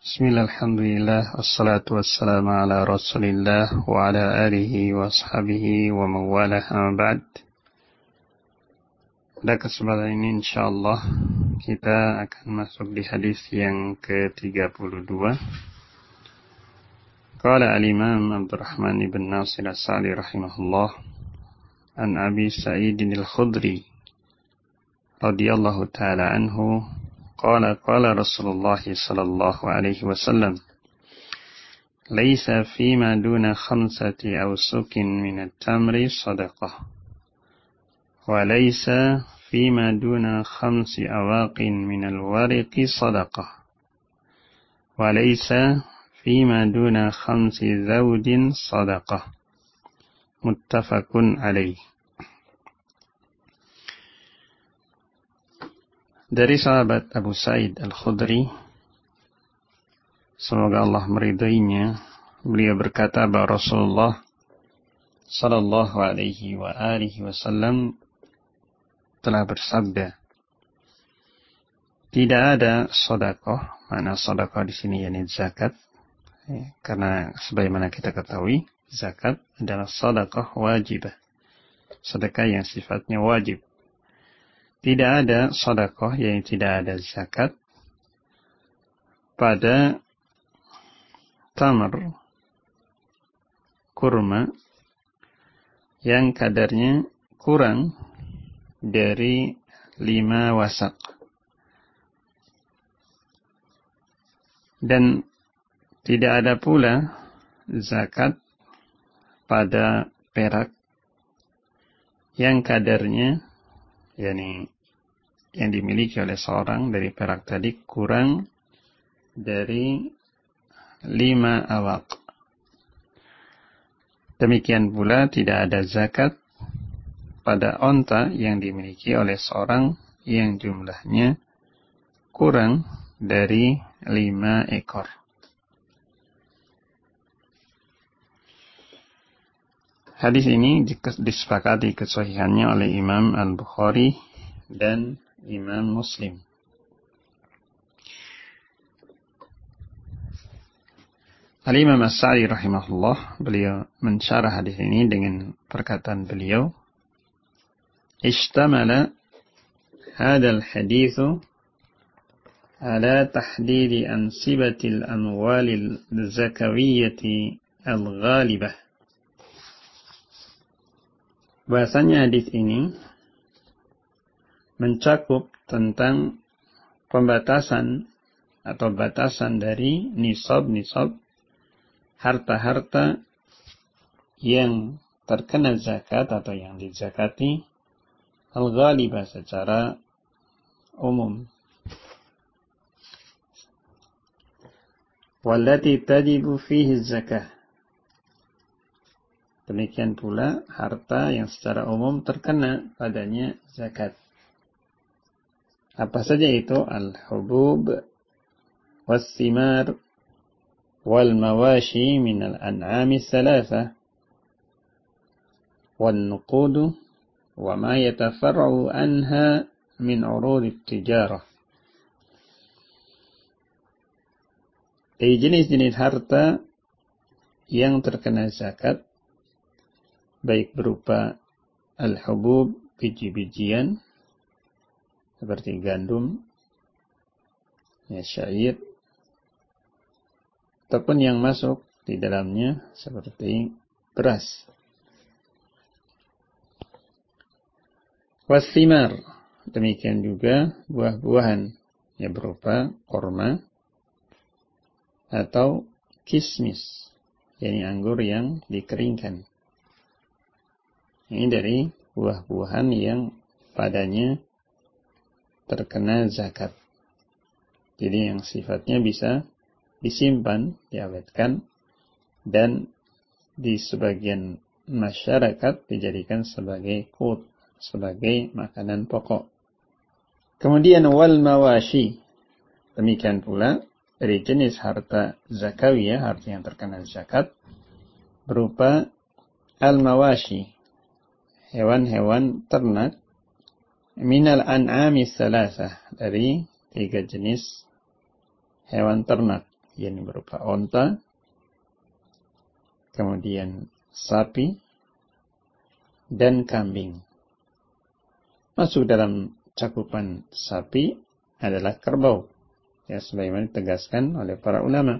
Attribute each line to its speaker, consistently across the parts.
Speaker 1: Bismillah, alhamdulillah, assalatu wassalamu ala rasulillah wa ala alihi wa ashabihi wa mawalah amma ba'd. Pada kesempatan ini insyaallah kita akan masuk di hadis yang ke-32. Qala al-Imam Abdurrahman ibn Nasir as-Sa'di rahimahullah an Abi Sa'id al-Khudri radhiyallahu ta'ala anhu qala Rasulullah sallallahu alaihi wasallam laisa fima duna khamsati awsukin min at-tamri sadaqah wa laisa fima duna khamsi awaqin min al-wariqi sadaqah wa laisa fima duna khamsi zawdin sadaqah. Muttafaqun alaih. Dari sahabat Abu Sa'id Al-Khudri, semoga Allah meridainya, beliau berkata bahwa Rasulullah sallallahu alaihi wa alihi wasallam telah bersabda, tidak ada sedekah, mana sedekah di sini yakni zakat, karena sebagaimana kita ketahui, zakat adalah sedekah wajibah, sedekah yang sifatnya wajib. Tidak ada sedekah yang tidak ada zakat pada tamar, kurma, yang kadarnya kurang dari 5 wasak. Dan tidak ada pula zakat pada perak yang kadarnya, yakni yang dimiliki oleh seorang dari perak tadi kurang dari 5 awaq. Demikian pula tidak ada zakat pada onta yang dimiliki oleh seorang yang jumlahnya kurang dari 5 ekor. Hadis ini disepakati kesahihannya oleh Imam Al-Bukhari dan Imam Muslim. Al-Imam As-Sa'di rahimahullah, beliau mensyarah hadis ini dengan perkataan beliau, Ishtamala hadal hadithu ala tahdidi ansibatil amwalil zakawiyyati al-ghalibah. Bahasanya hadis ini mencakup tentang pembatasan atau batasan dari nisab-nisab harta-harta yang terkena zakat atau yang dizakati al-ghalibah secara umum. Wallati tajibu fihi zakah. Demikian pula harta yang secara umum terkena padanya zakat. Apa saja itu? Al-hubub, was-simar, wal-mawashi minal an'ami thalatha, wal-nuqudu, wa ma yatafarra'u anha min urudi tijarah. Dari jenis-jenis harta yang terkena zakat, baik berupa al-hubub, biji-bijian, seperti gandum, syair, ataupun yang masuk di dalamnya seperti beras. Wasimar, demikian juga buah-buahan yang berupa korma atau kismis, yakni anggur yang dikeringkan. Ini dari buah-buahan yang padanya terkena zakat. Jadi yang sifatnya bisa disimpan, diawetkan, dan di sebagian masyarakat dijadikan sebagai qut, sebagai makanan pokok. Kemudian wal mawashi, demikian pula dari jenis harta zakawiyah, harta yang terkena zakat, berupa al mawashi, hewan-hewan ternak, minal an'ami salasah, dari 3 jenis hewan ternak, yakni berupa onta, kemudian sapi, dan kambing. Masuk dalam cakupan sapi adalah kerbau, ya sebagaimana ditegaskan oleh para ulama.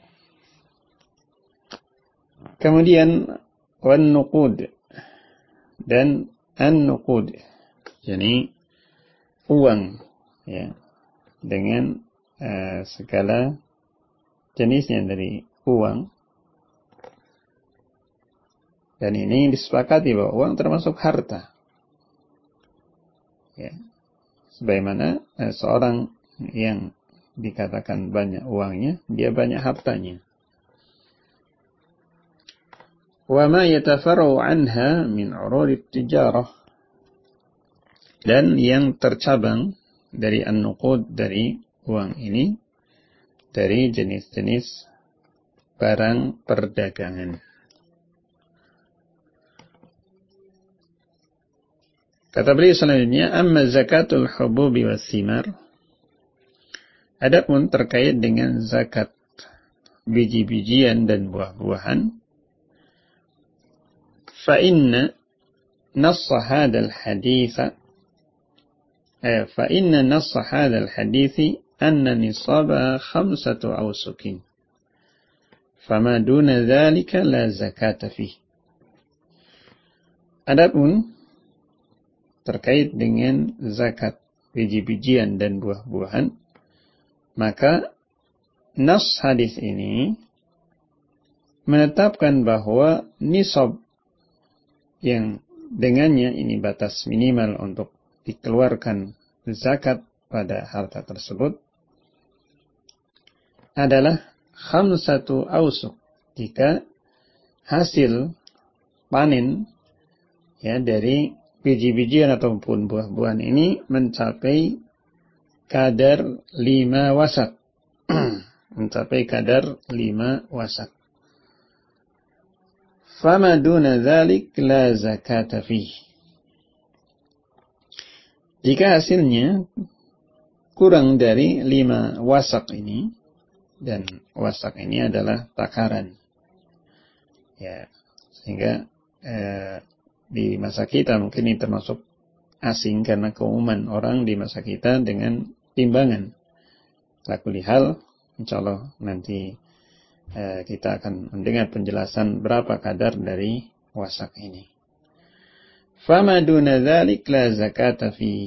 Speaker 1: Kemudian wan nuqud dan an-nuqud, yakni uang, ya, dengan segala jenisnya dari uang. Dan ini disepakati bahwa uang termasuk harta. Ya. Sebagaimana seorang yang dikatakan banyak uangnya, dia banyak hartanya. Wa ma yatafarra'u anha min 'urudit tijarah. Dan yang tercabang dari an-nuqud, dari uang ini, dari jenis-jenis barang perdagangan. Kata beliau selanjutnya, amma zakatul hububi was thimar. Adapun terkait dengan zakat biji-bijian dan buah-buahan, fa inna nass hadzal hadits anna nisaba 5 awsukin. Fama duna dzalika la zakata fihi. Adapun terkait dengan zakat biji-bijian dan buah-buahan, maka nas hadis ini menetapkan bahwa nisab yang dengannya ini batas minimal untuk dikeluarkan zakat pada harta tersebut adalah 5 awsuq, jika hasil panen, ya, dari biji-bijian ataupun buah-buahan ini mencapai kadar 5 wasak. Mencapai kadar 5 wasak. Fama duna dzalik la zakata fihi. Jika hasilnya kurang dari 5 wasak ini, dan wasak ini adalah takaran, ya, sehingga di masa kita mungkin ini termasuk asing karena keumuman orang di masa kita dengan timbangan. Lakulihal, insyaallah nanti kita akan mendengar penjelasan berapa kadar dari wasak ini. Fama duna dzalik la zakata fihi.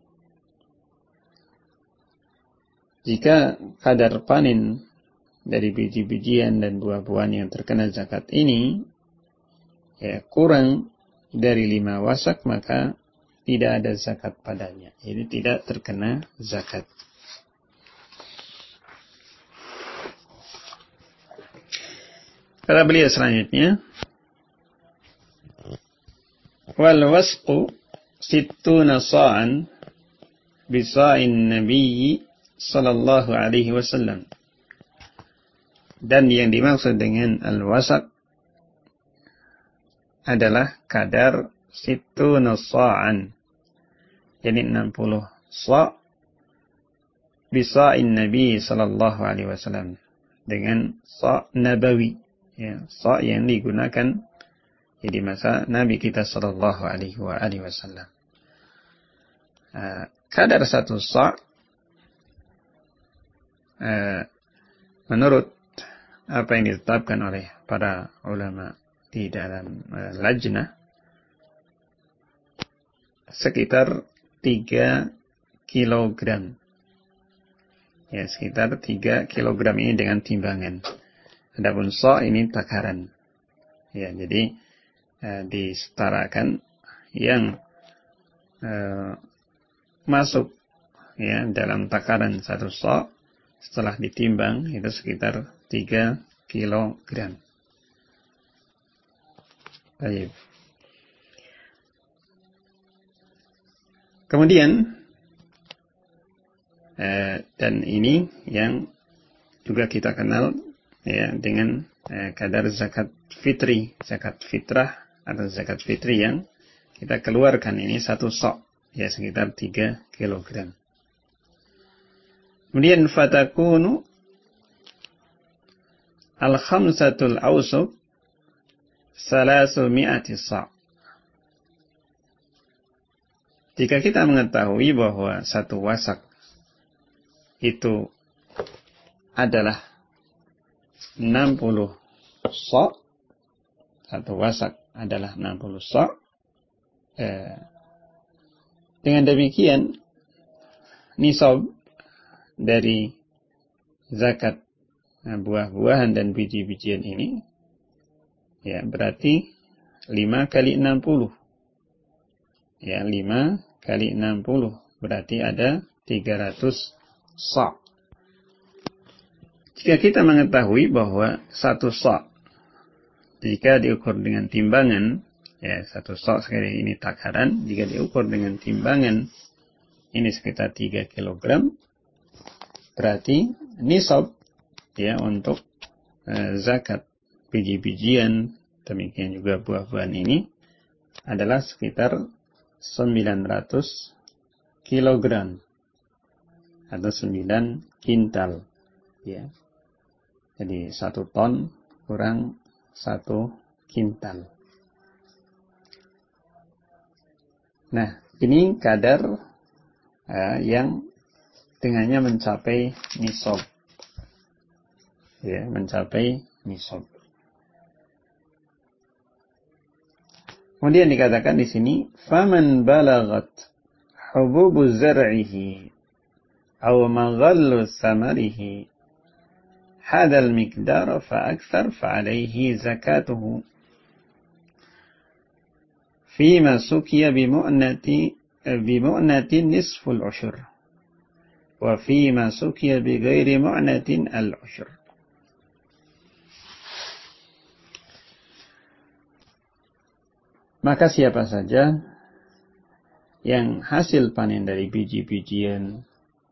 Speaker 1: Jika kadar panen dari biji-bijian dan buah-buahan yang terkena zakat ini, ya, kurang dari 5 wasak, maka tidak ada zakat padanya. Jadi tidak terkena zakat. Kata beliau selanjutnya, wal wasqu 60 sa'an bisa'in nabiyyi sallallahu alaihi wasallam. Dan yang dimaksud dengan al-wasaq adalah kadar 60 sa'an, jadi 60 sa' bisa'in nabi sallallahu alaihi wasallam, dengan sa' nabawi, ya, sa' yang digunakan di masa Nabi kita sallallahu alaihi wasallam. Kadar 1 sa' menurut apa yang ditetapkan oleh para ulama di dalam lajnah, sekitar 3 kilogram. Ya, sekitar 3 kilogram ini dengan timbangan. Adapun sa' ini takaran. Ya, jadi disetarakan yang masuk, ya, dalam takaran 1 sa' setelah ditimbang itu sekitar 3 kilogram. Baik. Kemudian dan ini yang juga kita kenal, ya, dengan kadar zakat fitri, zakat fitrah atau zakat fitri yang kita keluarkan ini 1 sa', ya, sekitar 3 kilogram. Kemudian fatakunu al-khamsatul awsuq 300 sa'. Jika kita mengetahui bahwa satu wasak itu adalah 60 sa', satu wasak adalah 60 sa', dengan demikian nisab dari zakat buah-buahan dan biji-bijian ini ya berarti 5 kali 60. Ya, 5 kali 60 berarti ada 300 sa'. Jika kita mengetahui bahwa satu sa' jika diukur dengan timbangan, ya satu sa' sekali ini takaran, jika diukur dengan timbangan ini sekitar 3 kg, berarti nisab ya untuk zakat biji-bijian, demikian juga buah-buahan ini adalah sekitar 900 kilogram atau 9 kintal ya. Jadi 1 ton kurang 1 kintal. Nah, ini kadar yang dengannya mencapai nisab. Ya, mencapai nisab. Kemudian dikatakan di sini, "Faman balagat hububu zar'ihi aw maghallu samarihi hadal miqdar fa akthar fa alayhi zakatuhu fima sukiya bimu'nati nisful ushur wa fima sukiya bi ghairi mu'natin al-ushur." Maka siapa saja yang hasil panen dari biji-bijian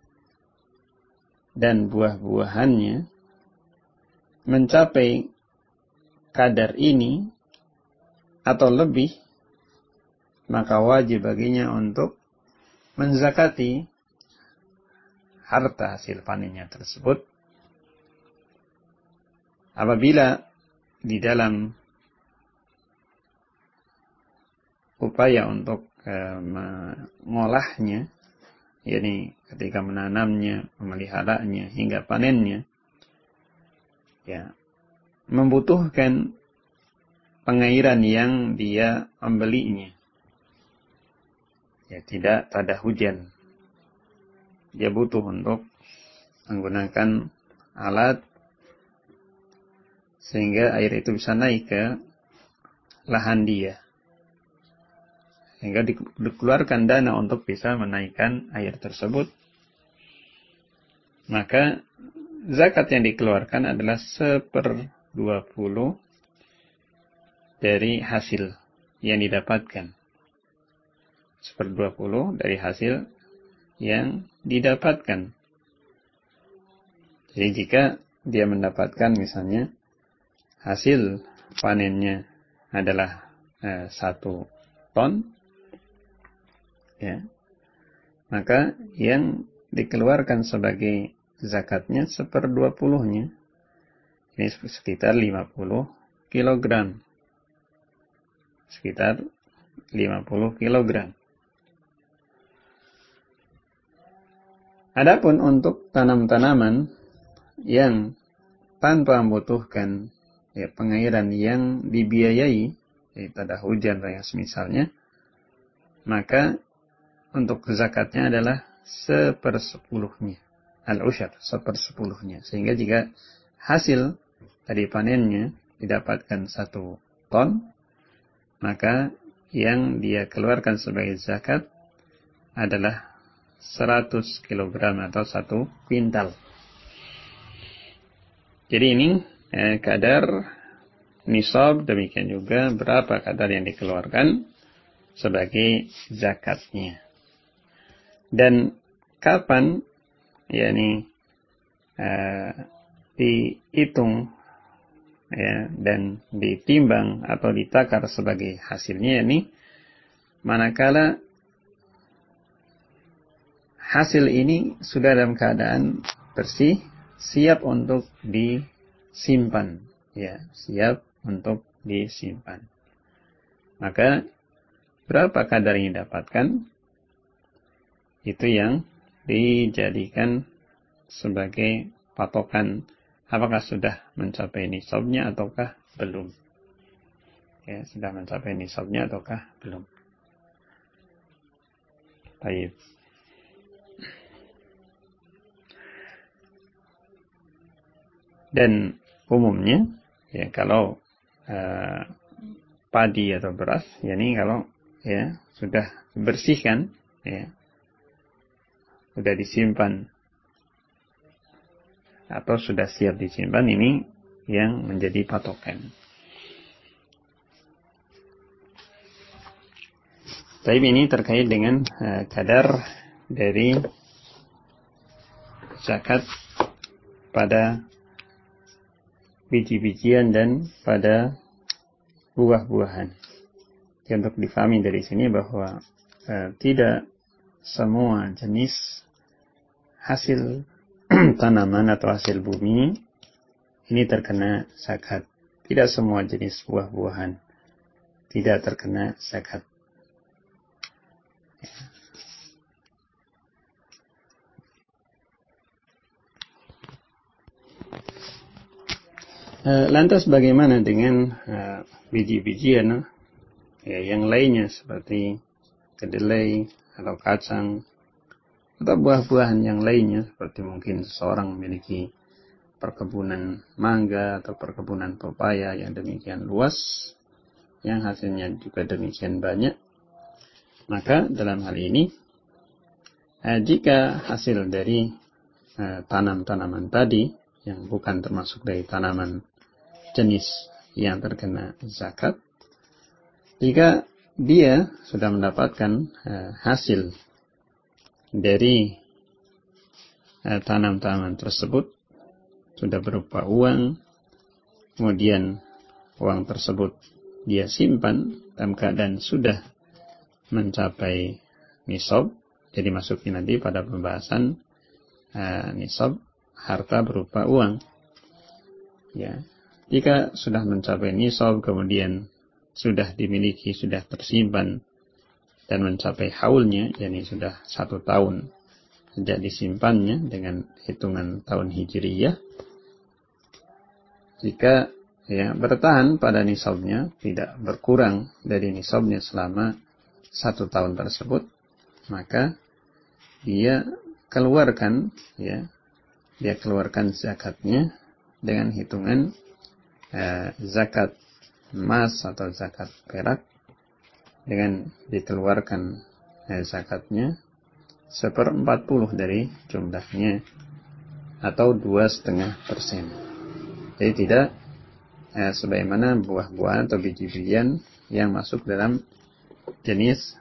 Speaker 1: dan buah-buahannya mencapai kadar ini atau lebih, maka wajib baginya untuk menzakati harta hasil panennya tersebut. Apabila di dalam upaya untuk mengolahnya, yakni ketika menanamnya, memeliharanya hingga panennya, ya, membutuhkan pengairan yang dia membelinya. Ya, tidak ada hujan. Dia butuh untuk menggunakan alat sehingga air itu bisa naik ke lahan dia. Sehingga dikeluarkan dana untuk bisa menaikkan air tersebut. Maka zakat yang dikeluarkan adalah 1/20 dari hasil yang didapatkan. 1/20 dari hasil yang didapatkan. Jadi jika dia mendapatkan misalnya hasil panennya adalah 1 ton, ya, maka yang dikeluarkan sebagai zakatnya 1/20-nya, ini sekitar 50 kilogram. Sekitar 50 kilogram. Adapun untuk tanam-tanaman yang tanpa membutuhkan ya, pengairan yang dibiayai, yaitu ada hujan dan yang semisalnya, maka untuk zakatnya adalah 1/10-nya. Al-usyar, 1/10-nya. Sehingga jika hasil dari panennya didapatkan 1 ton, maka yang dia keluarkan sebagai zakat adalah 100 kilogram atau 1 kuintal. Jadi ini kadar nisab, demikian juga berapa kadar yang dikeluarkan sebagai zakatnya. Dan kapan yakni dihitung ya, dan ditimbang atau ditakar sebagai hasilnya, yakni manakala hasil ini sudah dalam keadaan bersih, siap untuk simpan, ya, siap untuk disimpan. Maka berapa kadar yang didapatkan itu yang dijadikan sebagai patokan apakah sudah mencapai nisabnya ataukah belum. Ya, sudah mencapai nisabnya ataukah belum. Baik. Dan umumnya ya kalau padi atau beras, yakni kalau ya sudah dibersihkan, ya sudah disimpan atau sudah siap disimpan, ini yang menjadi patokan. Tapi ini terkait dengan kadar dari zakat pada biji-bijian dan pada buah-buahan. Jadi untuk difahami dari sini bahwa tidak semua jenis hasil tanaman atau hasil bumi ini terkena zakat. Tidak semua jenis buah-buahan tidak terkena zakat. Lantas bagaimana dengan biji-bijian ya, yang lainnya seperti kedelai atau kacang atau buah-buahan yang lainnya seperti mungkin seseorang memiliki perkebunan mangga atau perkebunan pepaya yang demikian luas, yang hasilnya juga demikian banyak. Maka dalam hal ini jika hasil dari tanam-tanaman tadi yang bukan termasuk dari tanaman jenis yang terkena zakat, jika dia sudah mendapatkan hasil dari tanam-tanaman tersebut sudah berupa uang, kemudian uang tersebut dia simpan dalam keadaan sudah mencapai nisab. Jadi masuknya nanti pada pembahasan nisab harta berupa uang. Ya, jika sudah mencapai nisab kemudian sudah dimiliki, sudah tersimpan dan mencapai haulnya, yakni sudah 1 tahun sejak disimpannya dengan hitungan tahun Hijriyah, jika ya bertahan pada nisabnya, tidak berkurang dari nisabnya selama 1 tahun tersebut, maka dia keluarkan zakatnya dengan hitungan zakat emas atau zakat perak, dengan dikeluarkan zakatnya 1/40 dari jumlahnya atau 2,5%. Jadi tidak sebagaimana buah-buahan atau biji-bijian yang masuk dalam jenis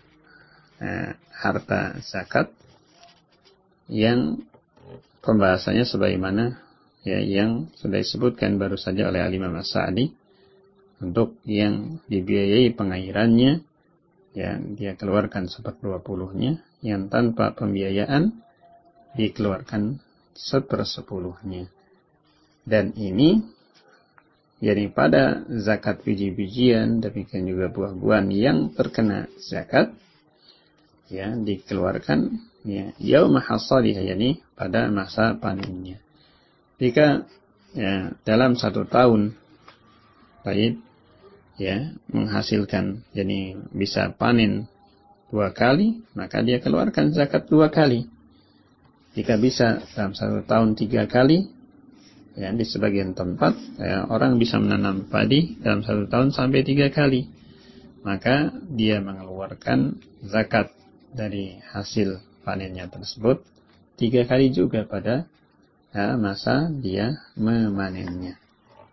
Speaker 1: harta zakat yang pembahasannya sebagaimana yang sudah disebutkan baru saja oleh Al-Imam As-Sa'di. Untuk yang dibiayai pengairannya, yang dia keluarkan 1/20-nya, yang tanpa pembiayaan dikeluarkan 1/10-nya. Dan ini jadi pada zakat biji-bijian, demikian juga buah-buahan yang terkena zakat, ya dikeluarkan yaum hasadih, yakni pada masa panennya. Jika dalam 1 tahun baik menghasilkan, jadi bisa panen 2 kali, maka dia keluarkan zakat 2 kali. Jika bisa dalam 1 tahun 3 kali, di sebagian tempat orang bisa menanam padi dalam 1 tahun sampai 3 kali, maka dia mengeluarkan zakat dari hasil panennya tersebut 3 kali juga pada masa dia memanennya.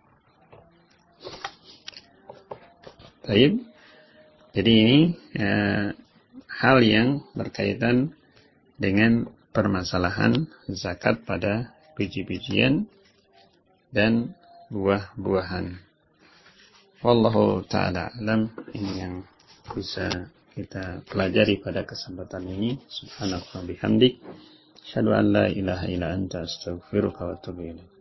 Speaker 1: Baik. Jadi ini hal yang berkaitan dengan permasalahan zakat pada biji-bijian dan buah-buahan. Wallahu ta'ala alam. Ini yang bisa kita pelajari pada kesempatan ini. Subhanallah bihamdik. Asyhadu an la ilaha illa anta astaghfiruka wa atubu ilaik.